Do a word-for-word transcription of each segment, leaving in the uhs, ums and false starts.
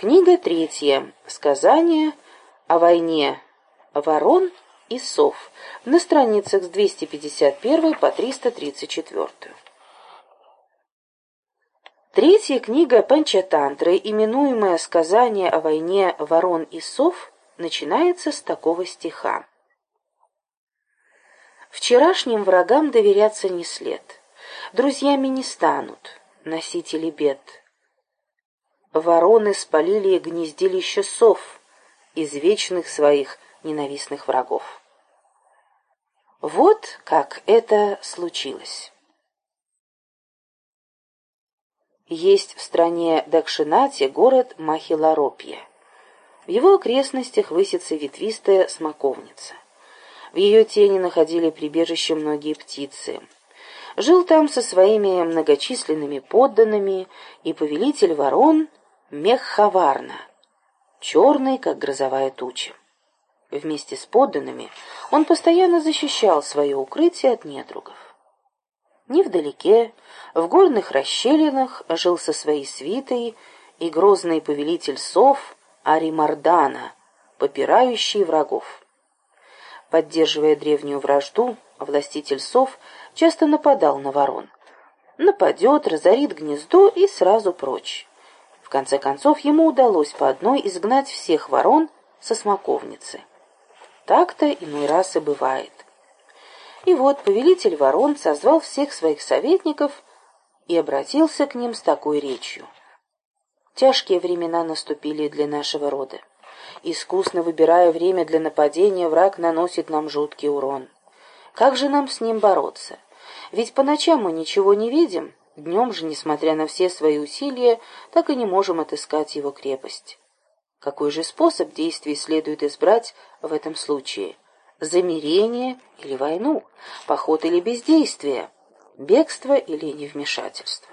Книга третья. Сказание о войне ворон и сов. На страницах с двести пятьдесят первой по триста тридцать четвёртую. Третья книга Панчатантры, именуемая «Сказание о войне ворон и сов», начинается с такого стиха. «Вчерашним врагам доверяться не след, друзьями не станут носители бед. Вороны спалили гнездилище сов из вечных своих ненавистных врагов». Вот как это случилось. Есть в стране Дакшинати город Махиларопья. В его окрестностях высится ветвистая смоковница. В ее тени находили прибежище многие птицы. Жил там со своими многочисленными подданными и повелитель ворон Меххаварна, черный, как грозовая туча. Вместе с подданными он постоянно защищал свое укрытие от недругов. Невдалеке, в горных расщелинах, жил со своей свитой и грозный повелитель сов Аримардана, попирающий врагов. Поддерживая древнюю вражду, властитель сов часто нападал на ворон. Нападет, разорит гнездо и сразу прочь. В конце концов, ему удалось по одной изгнать всех ворон со смоковницы. Так-то иной раз и бывает. И вот повелитель ворон созвал всех своих советников и обратился к ним с такой речью. «Тяжкие времена наступили для нашего рода. Искусно выбирая время для нападения, враг наносит нам жуткий урон. Как же нам с ним бороться? Ведь по ночам мы ничего не видим, днем же, несмотря на все свои усилия, так и не можем отыскать его крепость. Какой же способ действий следует избрать в этом случае? Замирение или войну? Поход или бездействие? Бегство или невмешательство?»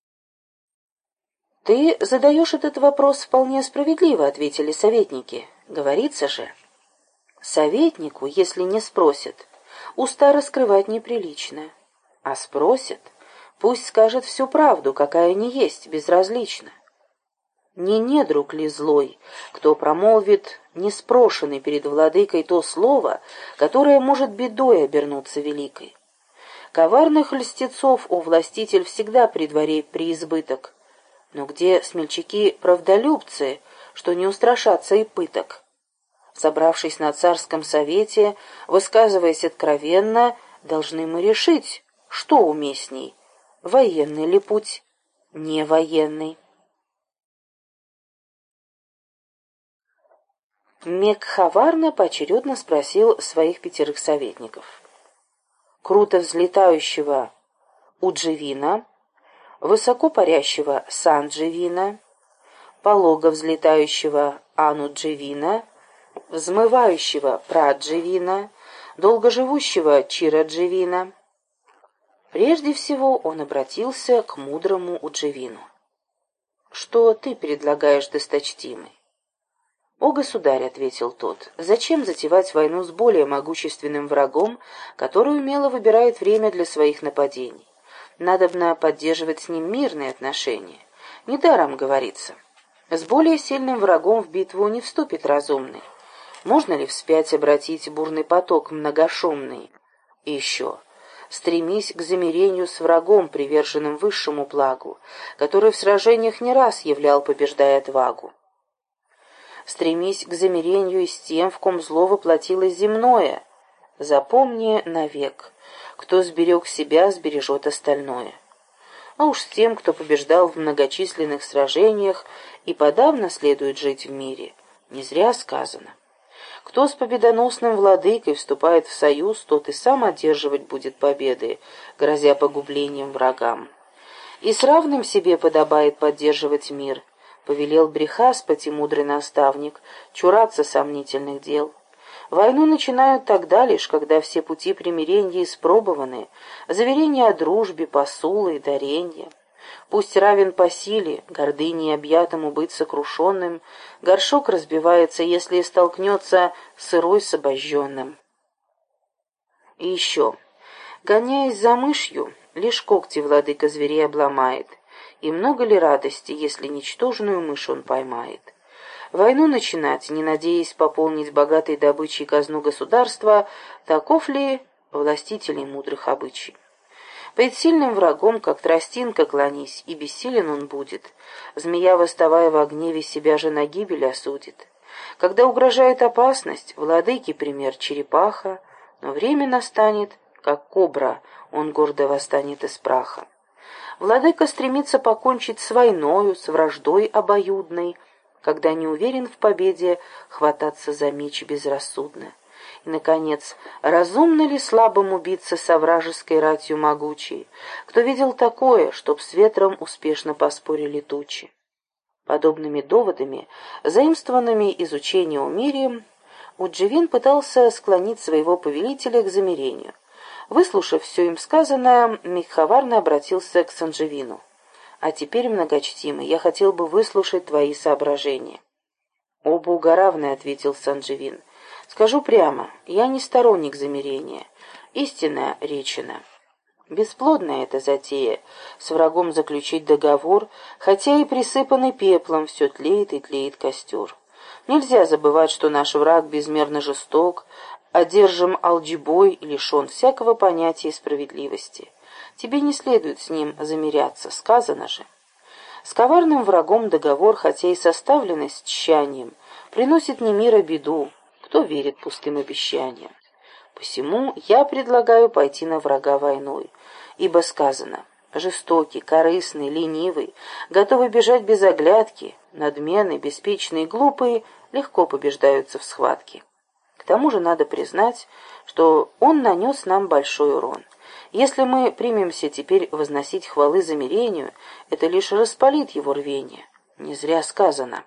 «Ты задаешь этот вопрос вполне справедливо», — ответили советники. «Говорится же, советнику, если не спросят, уста раскрывать неприлично, а спросят, пусть скажет всю правду, какая ни есть, безразлично. Не недруг ли злой, кто промолвит неспрошенный перед владыкой то слово, которое может бедой обернуться великой? Коварных льстецов, о властитель, всегда при дворе преизбыток. Но где смельчаки-правдолюбцы, что не устрашатся и пыток? Собравшись на царском совете, высказываясь откровенно, должны мы решить, что уместней, военный ли путь, не военный». Мекхаварна поочередно спросил своих пятерых советников. Круто взлетающего Удживина, высоко парящего Сандживина, полого взлетающего Анудживина, взмывающего Прадживина, долгоживущего Чирадживина. Прежде всего он обратился к мудрому Удживину. «Что ты предлагаешь, досточтимый?» «О, государь», — ответил тот, — «зачем затевать войну с более могущественным врагом, который умело выбирает время для своих нападений? Надобно поддерживать с ним мирные отношения. Недаром говорится, с более сильным врагом в битву не вступит разумный. Можно ли вспять обратить бурный поток многошумный? И еще, стремись к замирению с врагом, приверженным высшему благу, который в сражениях не раз являл, побеждая отвагу. Стремись к замирению и с тем, в ком зло воплотилось земное. Запомни навек, кто сберег себя, сбережет остальное. А уж с тем, кто побеждал в многочисленных сражениях и подавно следует жить в мире, не зря сказано. Кто с победоносным владыкой вступает в союз, тот и сам одерживать будет победы, грозя погублением врагам. И с равным себе подобает поддерживать мир, повелел Брихаспати, мудрый наставник, чураться сомнительных дел. Войну начинают тогда лишь, когда все пути примирения испробованы, заверения о дружбе, посулы и даренья. Пусть равен по силе, гордыней объятому быть сокрушенным, горшок разбивается, если столкнется сырой с обожженным. И еще, гоняясь за мышью, лишь когти владыка зверей обломает, и много ли радости, если ничтожную мышь он поймает? Войну начинать, не надеясь пополнить богатой добычей казну государства, таков ли властителей мудрых обычай? Пред сильным врагом, как тростинка, клонись, и бессилен он будет. Змея, восставая во гневе, себя же на гибель осудит. Когда угрожает опасность, владыке пример черепаха, но время настанет, как кобра, он гордо восстанет из праха. Владыка стремится покончить с войною, с враждой обоюдной, когда не уверен в победе, хвататься за меч безрассудно. И, наконец, разумно ли слабому биться со вражеской ратью могучей? Кто видел такое, чтоб с ветром успешно поспорили тучи? Подобными доводами, заимствованными из учения о мире, Удживин пытался склонить своего повелителя к замирению. Выслушав все им сказанное, Микхаварна обратился к Сандживину. «А теперь, многочтимый, я хотел бы выслушать твои соображения». «Оба угоравны», — ответил Сандживин. «Скажу прямо, я не сторонник замирения. Истинная речена. Бесплодная эта затея, с врагом заключить договор, хотя и присыпанный пеплом, все тлеет и тлеет костер. Нельзя забывать, что наш враг безмерно жесток, одержим алджибой и лишен всякого понятия справедливости. Тебе не следует с ним замиряться, сказано же. С коварным врагом договор, хотя и составленный с тщанием, приносит не мир, а беду. Кто верит пустым обещаниям? Посему я предлагаю пойти на врага войной, ибо сказано: жестокий, корыстный, ленивый, готовый бежать без оглядки, надменный, беспечный и глупый легко побеждаются в схватке. К тому же надо признать, что он нанес нам большой урон. Если мы примемся теперь возносить хвалы замирению, это лишь распалит его рвение. Не зря сказано: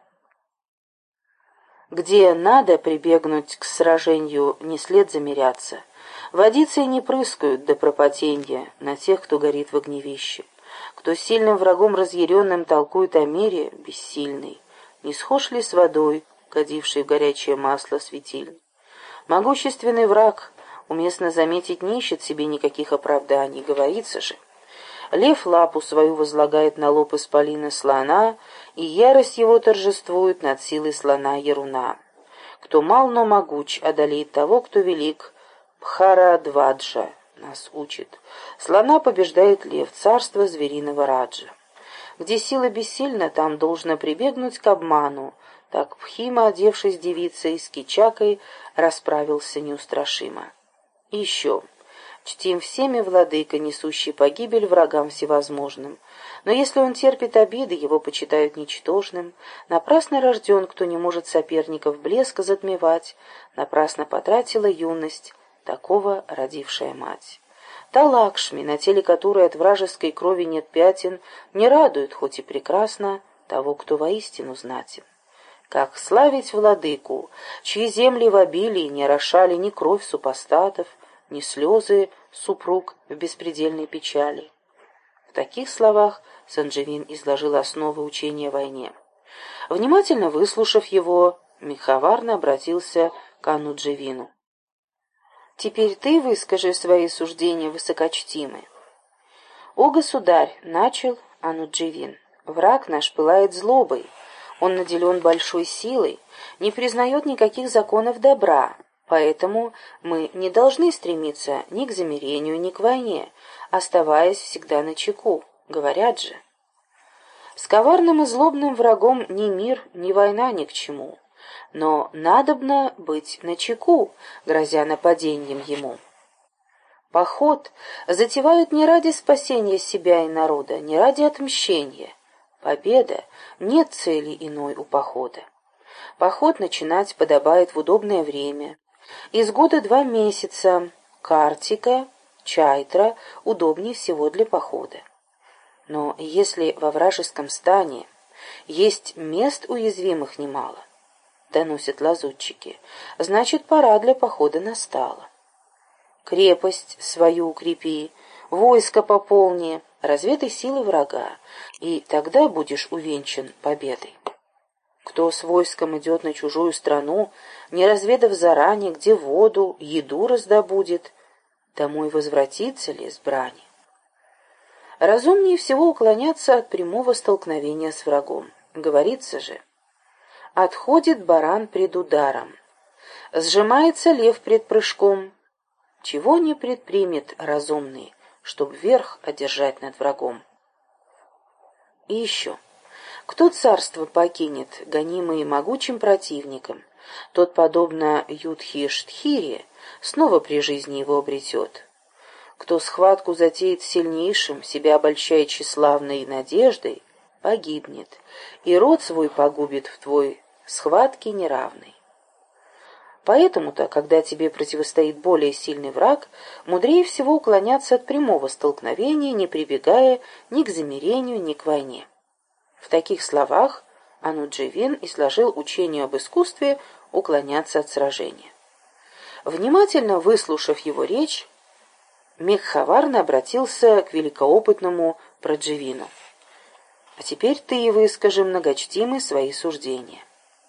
где надо прибегнуть к сражению, не след замиряться. Водицей не прыскают до пропотенья на тех, кто горит в огневище. Кто сильным врагом разъяренным толкует о мире, бессильный. Не схож ли с водой, кадившей в горячее масло светильник? Могущественный враг, уместно заметить, не ищет себе никаких оправданий, говорится же. Лев лапу свою возлагает на лоб исполина слона, и ярость его торжествует над силой слона Яруна. Кто мал, но могуч, одолеет того, кто велик. Бхарадваджа нас учит. Слона побеждает лев, царство звериного Раджа. Где сила бессильна, там должно прибегнуть к обману. Так Пхима, одевшись девицей, с Кичакой расправился неустрашимо. И еще. Чтим всеми владыка, несущий погибель врагам всевозможным. Но если он терпит обиды, его почитают ничтожным. Напрасно рожден, кто не может соперников блеска затмевать. Напрасно потратила юность такого родившая мать. Та Лакшми, на теле которой от вражеской крови нет пятен, не радует, хоть и прекрасно, того, кто воистину знатен. Как славить владыку, чьи земли в обилии не орошали ни кровь супостатов, ни слезы супруг в беспредельной печали. В таких словах Сандживин изложил основы учения о войне. Внимательно выслушав его, Микхаварна обратился к Анудживину. «Теперь ты выскажи свои суждения, высокочтимый». «О, государь!» — начал Анудживин. «Враг наш пылает злобой, он наделен большой силой, не признает никаких законов добра». Поэтому мы не должны стремиться ни к замирению, ни к войне, оставаясь всегда начеку, говорят же. С коварным и злобным врагом ни мир, ни война ни к чему, но надобно быть начеку, грозя нападением ему. Поход затевают не ради спасения себя и народа, не ради отмщения. Победа — нет цели иной у похода. Поход начинать подобает в удобное время. Из года два месяца, Картика, Чайтра удобнее всего для похода. Но если во вражеском стане есть мест уязвимых немало, доносят лазутчики, значит, пора для похода настала. Крепость свою укрепи, войско пополни, разведай силы врага, и тогда будешь увенчан победой. Кто с войском идет на чужую страну, не разведав заранее, где воду, еду раздобудет, домой возвратится ли с брани? Разумнее всего уклоняться от прямого столкновения с врагом. Говорится же: Отходит баран пред ударом. Сжимается лев пред прыжком. Чего не предпримет разумный, чтоб верх одержать над врагом? И еще. Кто царство покинет, гонимый могучим противником, тот, подобно Юдхиштхире, снова при жизни его обретет. Кто схватку затеет сильнейшим, себя обольщая тщеславной надеждой, погибнет, и род свой погубит в твой схватке неравной. Поэтому-то, когда тебе противостоит более сильный враг, мудрее всего уклоняться от прямого столкновения, не прибегая ни к замирению, ни к войне. В таких словах Анудживин изложил учение об искусстве уклоняться от сражения. Внимательно выслушав его речь, Мекхаварна обратился к великоопытному Прадживину. «А теперь ты выскажи, многочтимый, свои суждения».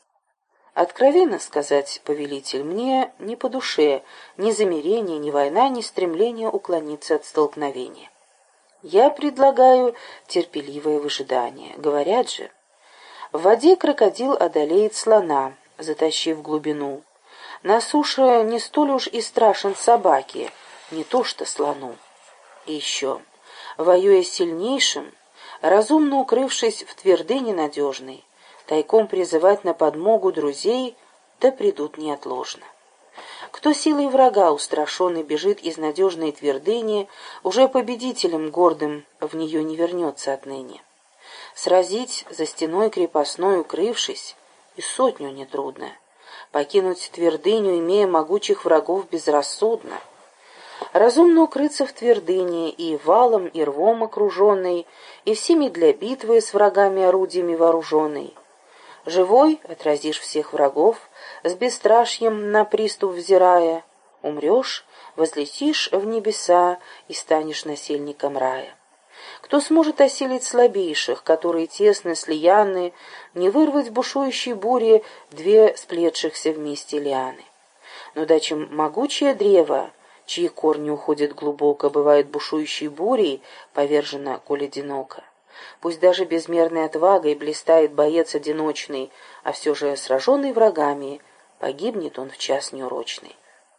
«Откровенно сказать, повелитель, мне не по душе ни замирение, ни война, ни стремление уклониться от столкновения. Я предлагаю терпеливое выжидание. Говорят же, в воде крокодил одолеет слона, затащив в глубину. На суше не столь уж и страшен собаке, не то что слону. И еще, воюя с сильнейшим, разумно укрывшись в твердыне надежной, тайком призывать на подмогу друзей, да придут неотложно. Кто силой врага устрашенный бежит из надежной твердыни, уже победителем гордым в нее не вернется отныне. Сразить за стеной крепостной укрывшись, и сотню нетрудно. Покинуть твердыню, имея могучих врагов, безрассудно. Разумно укрыться в твердыне, и валом, и рвом окруженной, и всеми для битвы с врагами орудиями вооруженной. Живой отразишь всех врагов, с бесстрашьем на приступ взирая. Умрешь, возлетишь в небеса и станешь насельником рая. Кто сможет осилить слабейших, которые тесно слияны, не вырвать в бушующей буре две сплетшихся вместе лианы? Но дачем могучее древо, чьи корни уходят глубоко, бывает бушующей бурей, повержено, коль одиноко. Пусть даже безмерной отвагой блистает боец одиночный, а все же сраженный врагами, погибнет он в час неурочный.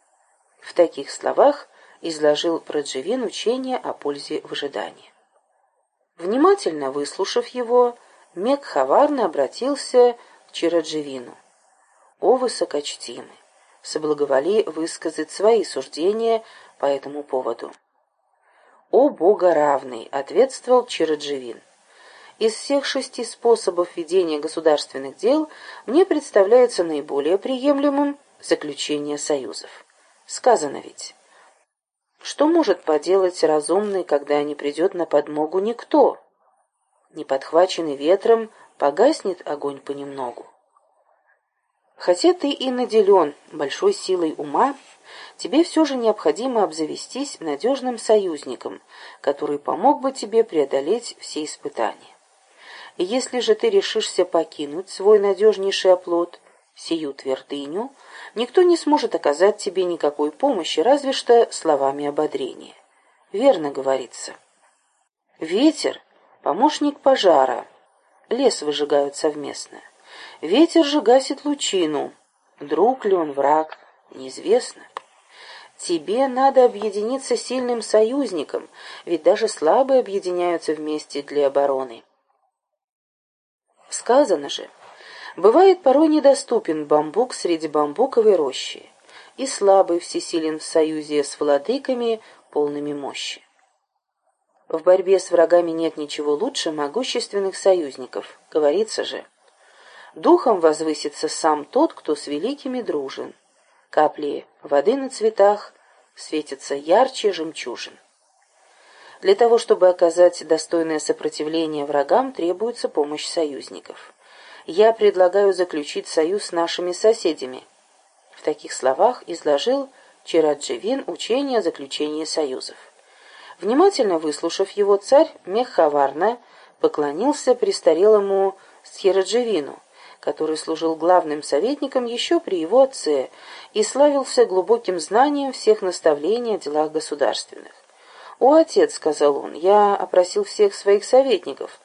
В таких словах изложил Прадживин учение о пользе выжидания. Внимательно выслушав его, Мекхаварна обратился к Чирадживину. «О высокочтимый, соблаговоли высказать свои суждения по этому поводу». «О богоравный», — ответствовал Чирадживин. «Из всех шести способов ведения государственных дел мне представляется наиболее приемлемым заключение союзов. Сказано ведь, что может поделать разумный, когда не придет на подмогу никто? Не подхваченный ветром, погаснет огонь понемногу. Хотя ты и наделен большой силой ума, тебе все же необходимо обзавестись надежным союзником, который помог бы тебе преодолеть все испытания. И если же ты решишься покинуть свой надежнейший оплот, сию твердыню, никто не сможет оказать тебе никакой помощи, разве что словами ободрения. Верно говорится. Ветер — помощник пожара, лес выжигают совместно. Ветер же гасит лучину, друг ли он, враг, неизвестно. Тебе надо объединиться с сильным союзником, ведь даже слабые объединяются вместе для обороны. Сказано же, бывает порой недоступен бамбук среди бамбуковой рощи, и слабый всесилен в союзе с владыками, полными мощи. В борьбе с врагами нет ничего лучше могущественных союзников, говорится же. Духом возвысится сам тот, кто с великими дружен. Капли воды на цветах светятся ярче жемчужин. Для того, чтобы оказать достойное сопротивление врагам, требуется помощь союзников. Я предлагаю заключить союз с нашими соседями. В таких словах изложил Чирадживин учение о заключении союзов. Внимательно выслушав его, царь Мекхаварна поклонился престарелому Стхирадживину, который служил главным советником еще при его отце и славился глубоким знанием всех наставлений о делах государственных. «О, отец, — сказал он, — я опросил всех своих советников,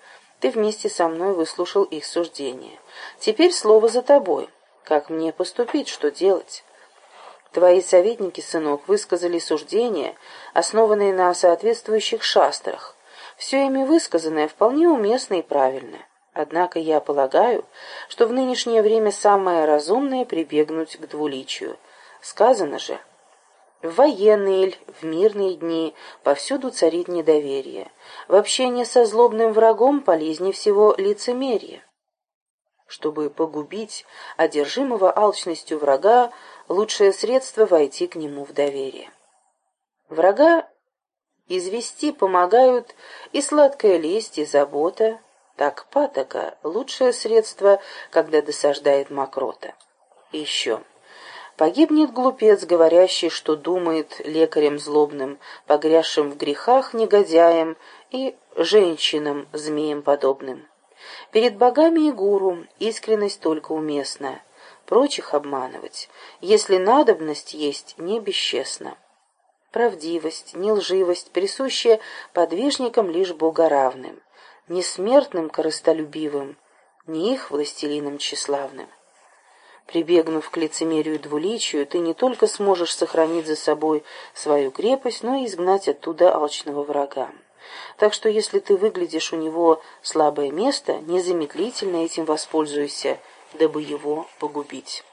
ты вместе со мной выслушал их суждения. Теперь слово за тобой. Как мне поступить, что делать? Твои советники, сынок, высказали суждения, основанные на соответствующих шастрах. Все ими высказанное вполне уместно и правильно. Однако я полагаю, что в нынешнее время самое разумное прибегнуть к двуличию. Сказано же: в военные или в мирные дни повсюду царит недоверие. В общении со злобным врагом полезнее всего лицемерие. Чтобы погубить одержимого алчностью врага, лучшее средство — войти к нему в доверие. Врага извести помогают и сладкая лесть, и забота. Так патока — лучшее средство, когда досаждает мокрота. И еще. Погибнет глупец, говорящий, что думает лекарем злобным, погрязшим в грехах негодяем и женщинам змеям подобным. Перед богами и гуру искренность только уместна, прочих обманывать, если надобность есть, не бесчестно. Правдивость, нелживость присущая подвижникам лишь богоравным, не смертным корыстолюбивым, не их властелинам тщеславным. Прибегнув к лицемерию и двуличию, ты не только сможешь сохранить за собой свою крепость, но и изгнать оттуда алчного врага. Так что если ты выглядишь у него слабое место, незамедлительно этим воспользуйся, дабы его погубить.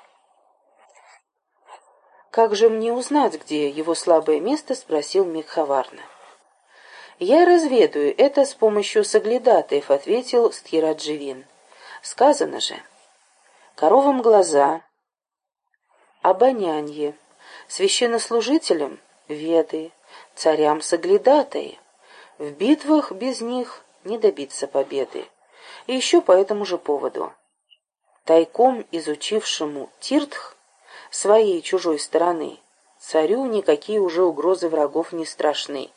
«Как же мне узнать, где его слабое место?» — спросил Мегхаварна. «Я разведаю это с помощью соглядатаев», — ответил Стхирадживин. «Сказано же: коровам глаза, обонянье, священнослужителям веды, царям соглядатаи. В битвах без них не добиться победы». И еще по этому же поводу. Тайком изучившему Тиртх своей и чужой стороны, царю никакие уже угрозы врагов не страшны.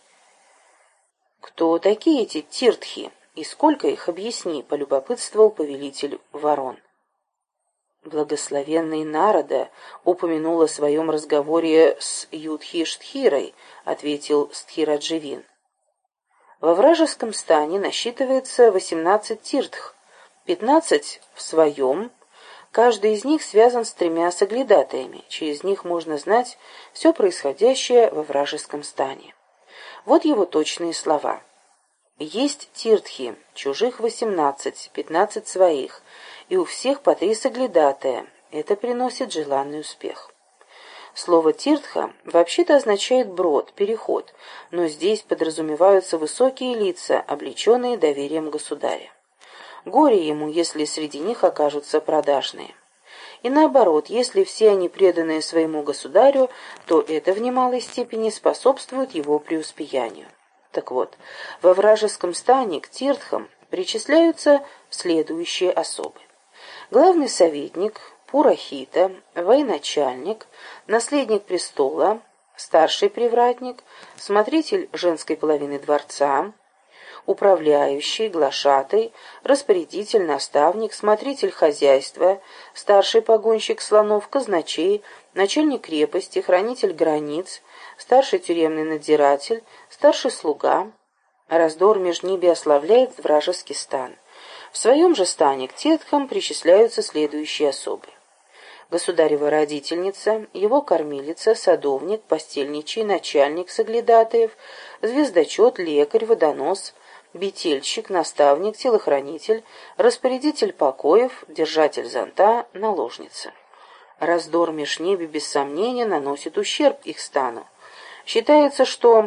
«Кто такие эти Тиртхи и сколько их, объясни», — полюбопытствовал повелитель ворон. Благословенный Нарада упомянул о своем разговоре с Юдхиштхирой, ответил Стхирадживин. Во вражеском стане насчитывается восемнадцать тиртх, пятнадцать в своем. Каждый из них связан с тремя соглядатаями. Через них можно знать все происходящее во вражеском стане. Вот его точные слова. Есть тиртхи, чужих восемнадцать, пятнадцать своих, и у всех по три соглядатая. Это приносит желанный успех. Слово «тиртха» вообще-то означает «брод», «переход», но здесь подразумеваются высокие лица, облеченные доверием государя. Горе ему, если среди них окажутся продажные. И наоборот, если все они преданные своему государю, то это в немалой степени способствует его преуспеянию. Так вот, во вражеском стане к тиртхам причисляются следующие особы. Главный советник Пурахита, военачальник, наследник престола, старший привратник, смотритель женской половины дворца, управляющий, глашатай, распорядитель, наставник, смотритель хозяйства, старший погонщик слонов, казначей, начальник крепости, хранитель границ, старший тюремный надзиратель, старший слуга. Раздор межнебия ославляет вражеский стан. В своем же стане к тиртхам причисляются следующие особы. Государева родительница, его кормилица, садовник, постельничий, начальник соглядатаев, звездочет, лекарь, водонос, бетельщик, наставник, телохранитель, распорядитель покоев, держатель зонта, наложница. Раздор меж неби без сомнения наносит ущерб их стану. Считается, что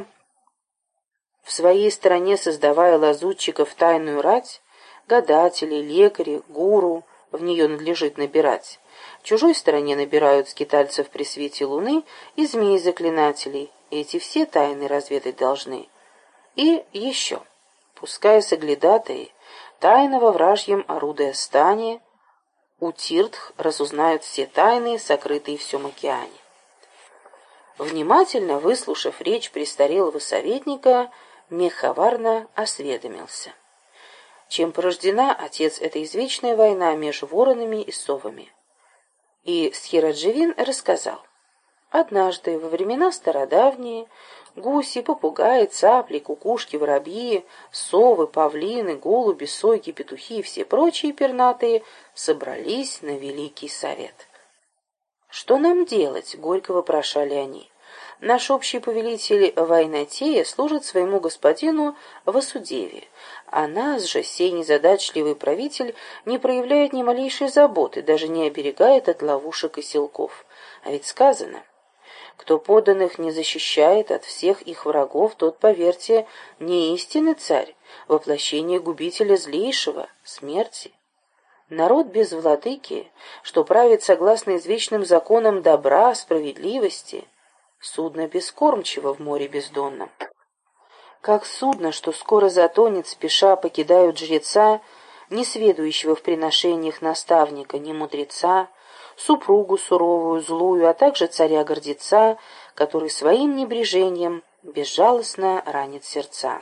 в своей стране, создавая лазутчиков тайную рать, гадателей, лекарей, гуру, в нее надлежит набирать. В чужой стороне набирают скитальцев при свете луны и змей-заклинателей. Эти все тайны разведать должны. И еще. Пускай соглядатаи, тайно во вражьем орудия стане, у тиртх разузнают все тайны, сокрытые в всем океане. Внимательно выслушав речь престарелого советника, Мегхаварна осведомился. Чем порождена, отец, эта извечная война между воронами и совами? И Стхирадживин рассказал. Однажды, во времена стародавние, Гуси, попугаи, цапли, кукушки, воробьи, совы, павлины, голуби, сойки, петухи и все прочие пернатые собрались на великий совет. «Что нам делать?» — горько вопрошали они. «Наш общий повелитель Вайнатея служит своему господину Васудеве, а нас же сей незадачливый правитель не проявляет ни малейшей заботы, даже не оберегает от ловушек и силков. А ведь сказано, кто подданных не защищает от всех их врагов, тот, поверьте, не истинный царь, воплощение губителя злейшего, смерти. Народ без владыки, что правит согласно извечным законам добра, справедливости, судно бескормчиво в море бездонном. Как судно, что скоро затонет, спеша покидают жреца, не сведущего в приношениях наставника, ни мудреца, супругу суровую, злую, а также царя-гордеца, который своим небрежением безжалостно ранит сердца.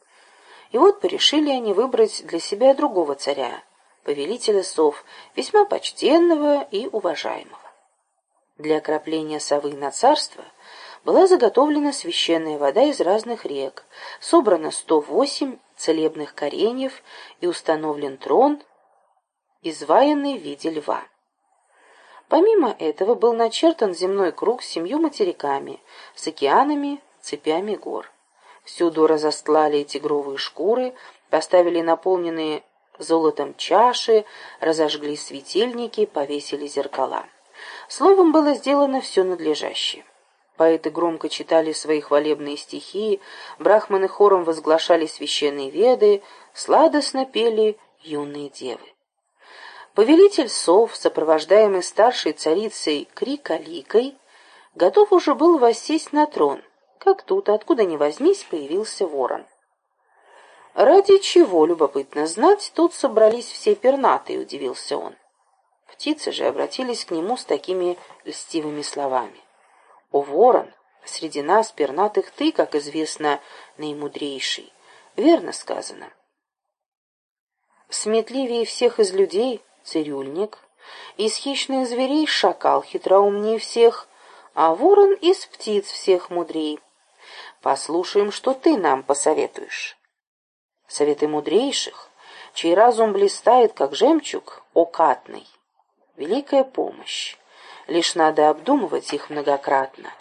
И вот порешили они выбрать для себя другого царя, повелителя сов, весьма почтенного и уважаемого. Для окропления совы на царство была заготовлена священная вода из разных рек, собрано сто восемь целебных кореньев и установлен трон, изваянный в виде льва. Помимо этого был начертан земной круг с семью материками, с океанами, цепями гор. Всюду разостлали тигровые шкуры, поставили наполненные золотом чаши, разожгли светильники, повесили зеркала. Словом, было сделано все надлежащее. Поэты громко читали свои хвалебные стихи, брахманы хором возглашали священные веды, сладостно пели юные девы. Повелитель сов, сопровождаемый старшей царицей Крикаликой, готов уже был воссесть на трон, как тут, откуда ни возьмись, появился ворон. «Ради чего, любопытно знать, тут собрались все пернатые», — удивился он. Птицы же обратились к нему с такими льстивыми словами. «О, ворон, среди нас, пернатых, ты, как известно, наимудрейший. Верно сказано. Сметливее всех из людей — цирюльник, из хищных зверей — шакал хитроумнее всех, а ворон из птиц всех мудрей. Послушаем, что ты нам посоветуешь». Советы мудрейших, чей разум блистает, как жемчуг, окатный. Великая помощь, лишь надо обдумывать их многократно.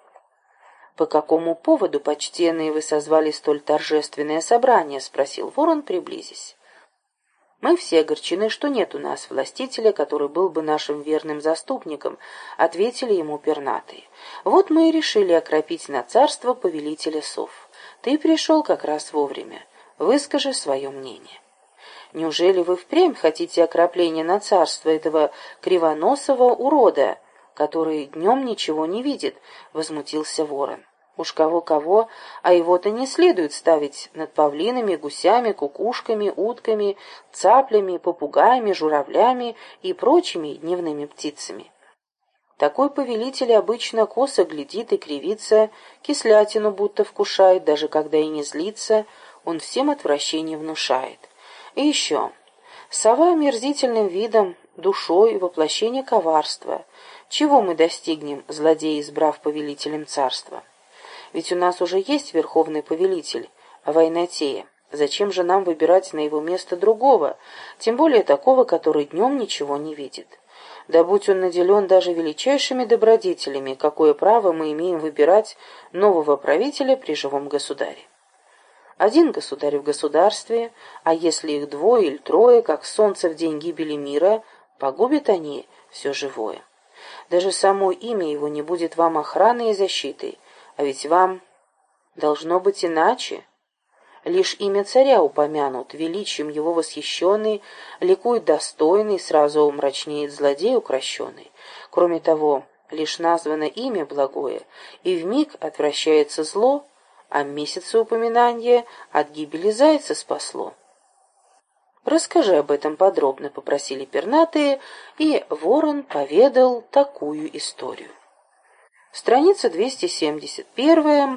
«По какому поводу, почтенные, вы созвали столь торжественное собрание?» — спросил ворон, приблизясь. «Мы все огорчены, что нет у нас властителя, который был бы нашим верным заступником», — ответили ему пернатые. «Вот мы и решили окропить на царство повелителя сов. Ты пришел как раз вовремя. Выскажи свое мнение». «Неужели вы впрямь хотите окропления на царство этого кривоносого урода, который днем ничего не видит?» — возмутился ворон. «Уж кого-кого, а его-то не следует ставить над павлинами, гусями, кукушками, утками, цаплями, попугаями, журавлями и прочими дневными птицами. Такой повелитель обычно косо глядит и кривится, кислятину будто вкушает, даже когда и не злится, он всем отвращение внушает. И еще, сова омерзительным видом, душой воплощение коварства. Чего мы достигнем, злодеи, избрав повелителем царства? Ведь у нас уже есть верховный повелитель, Вайнатея. Зачем же нам выбирать на его место другого, тем более такого, который днем ничего не видит? Да будь он наделен даже величайшими добродетелями, какое право мы имеем выбирать нового правителя при живом государе? Один государь в государстве, а если их двое или трое, как солнце в день гибели мира, погубят они все живое. Даже само имя его не будет вам охраной и защитой, а ведь вам должно быть иначе. Лишь имя царя упомянут, величием его восхищенный, ликует достойный, сразу умрачнеет злодей укращенный. Кроме того, лишь названо имя благое, и вмиг отвращается зло, а месяца упоминания от гибели зайца спасло. «Расскажи об этом подробно», — попросили пернатые, и ворон поведал такую историю. Страница двести семьдесят первая.